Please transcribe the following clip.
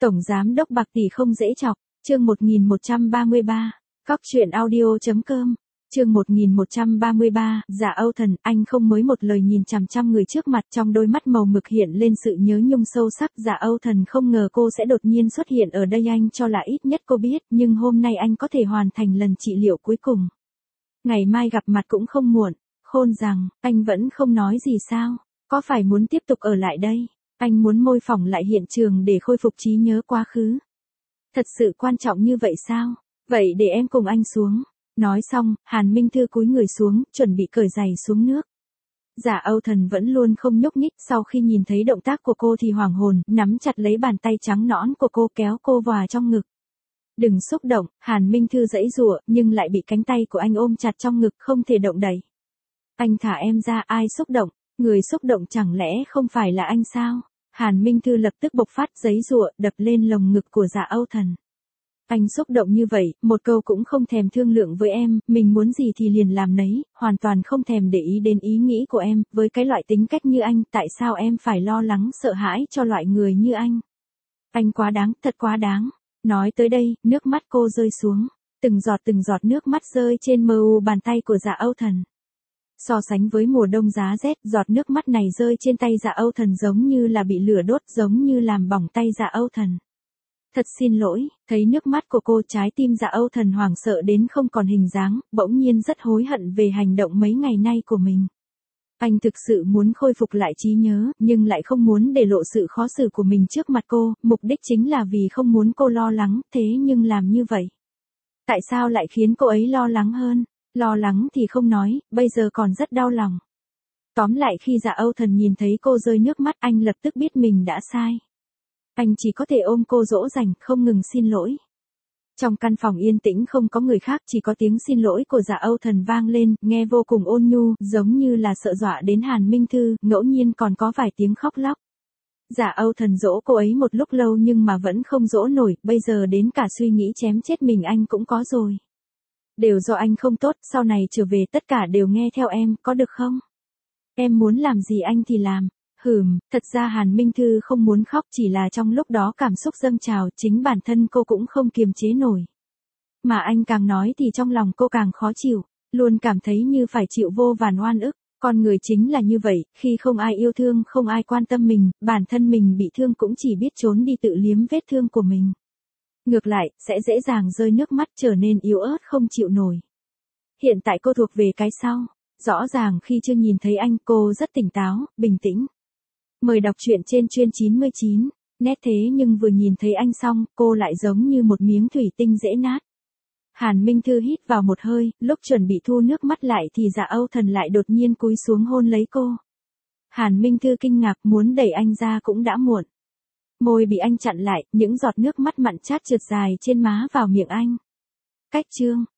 Tổng giám đốc bạc tỷ không dễ chọc, chương 1133, Cóc truyện audio.com, chương 1133, Dạ Âu Thần, anh không mới một lời nhìn chằm chằm người trước mặt, trong đôi mắt màu mực hiện lên sự nhớ nhung sâu sắc. Dạ Âu Thần không ngờ cô sẽ đột nhiên xuất hiện ở đây, anh cho là ít nhất cô biết, nhưng hôm nay anh có thể hoàn thành lần trị liệu cuối cùng. Ngày mai gặp mặt cũng không muộn. Khôn rằng, anh vẫn không nói gì sao, có phải muốn tiếp tục ở lại đây? Anh muốn mô phỏng lại hiện trường để khôi phục trí nhớ quá khứ. Thật sự quan trọng như vậy sao? Vậy để em cùng anh xuống. Nói xong, Hàn Minh Thư cúi người xuống, chuẩn bị cởi giày xuống nước. Dạ Âu Thần vẫn luôn không nhúc nhích, sau khi nhìn thấy động tác của cô thì hoảng hồn, nắm chặt lấy bàn tay trắng nõn của cô, kéo cô vào trong ngực. Đừng xúc động, Hàn Minh Thư giãy giụa, nhưng lại bị cánh tay của anh ôm chặt trong ngực, không thể động đậy. Anh thả em ra, ai xúc động? Người xúc động chẳng lẽ không phải là anh sao? Hàn Minh Thư lập tức bộc phát, giãy giụa, đập lên lồng ngực của Dạ Âu Thần. Anh xúc động như vậy, một câu cũng không thèm thương lượng với em, mình muốn gì thì liền làm nấy, hoàn toàn không thèm để ý đến ý nghĩ của em, với cái loại tính cách như anh, tại sao em phải lo lắng sợ hãi cho loại người như anh? Anh quá đáng, thật quá đáng. Nói tới đây, nước mắt cô rơi xuống, từng giọt nước mắt rơi trên mờ u bàn tay của Dạ Âu Thần. So sánh với mùa đông giá rét, giọt nước mắt này rơi trên tay Dạ Âu Thần giống như là bị lửa đốt, giống như làm bỏng tay Dạ Âu Thần. Thật xin lỗi, thấy nước mắt của cô, trái tim Dạ Âu Thần hoảng sợ đến không còn hình dáng, bỗng nhiên rất hối hận về hành động mấy ngày nay của mình. Anh thực sự muốn khôi phục lại trí nhớ, nhưng lại không muốn để lộ sự khó xử của mình trước mặt cô, mục đích chính là vì không muốn cô lo lắng, thế nhưng làm như vậy. Tại sao lại khiến cô ấy lo lắng hơn? Lo lắng thì không nói, bây giờ còn rất đau lòng. Tóm lại khi Dạ Âu Thần nhìn thấy cô rơi nước mắt, anh lập tức biết mình đã sai. Anh chỉ có thể ôm cô dỗ dành, không ngừng xin lỗi. Trong căn phòng yên tĩnh không có người khác, chỉ có tiếng xin lỗi của Dạ Âu Thần vang lên, nghe vô cùng ôn nhu, giống như là sợ dọa đến Hàn Minh Thư, ngẫu nhiên còn có vài tiếng khóc lóc. Dạ Âu Thần dỗ cô ấy một lúc lâu nhưng mà vẫn không dỗ nổi, bây giờ đến cả suy nghĩ chém chết mình anh cũng có rồi. Đều do anh không tốt, sau này trở về tất cả đều nghe theo em, có được không? Em muốn làm gì anh thì làm. Thật ra Hàn Minh Thư không muốn khóc, chỉ là trong lúc đó cảm xúc dâng trào, chính bản thân cô cũng không kiềm chế nổi. Mà anh càng nói thì trong lòng cô càng khó chịu, luôn cảm thấy như phải chịu vô vàn oan ức. Con người chính là như vậy, khi không ai yêu thương, không ai quan tâm mình, bản thân mình bị thương cũng chỉ biết trốn đi tự liếm vết thương của mình. Ngược lại, sẽ dễ dàng rơi nước mắt, trở nên yếu ớt không chịu nổi. Hiện tại cô thuộc về cái sau. Rõ ràng khi chưa nhìn thấy anh, cô rất tỉnh táo, bình tĩnh. Mời đọc truyện trên chuyên 99, nét thế nhưng vừa nhìn thấy anh xong, cô lại giống như một miếng thủy tinh dễ nát. Hàn Minh Thư hít vào một hơi, lúc chuẩn bị thu nước mắt lại thì Dạ Âu Thần lại đột nhiên cúi xuống hôn lấy cô. Hàn Minh Thư kinh ngạc, muốn đẩy anh ra cũng đã muộn. Môi bị anh chặn lại, những giọt nước mắt mặn chát trượt dài trên má vào miệng anh. Cách chương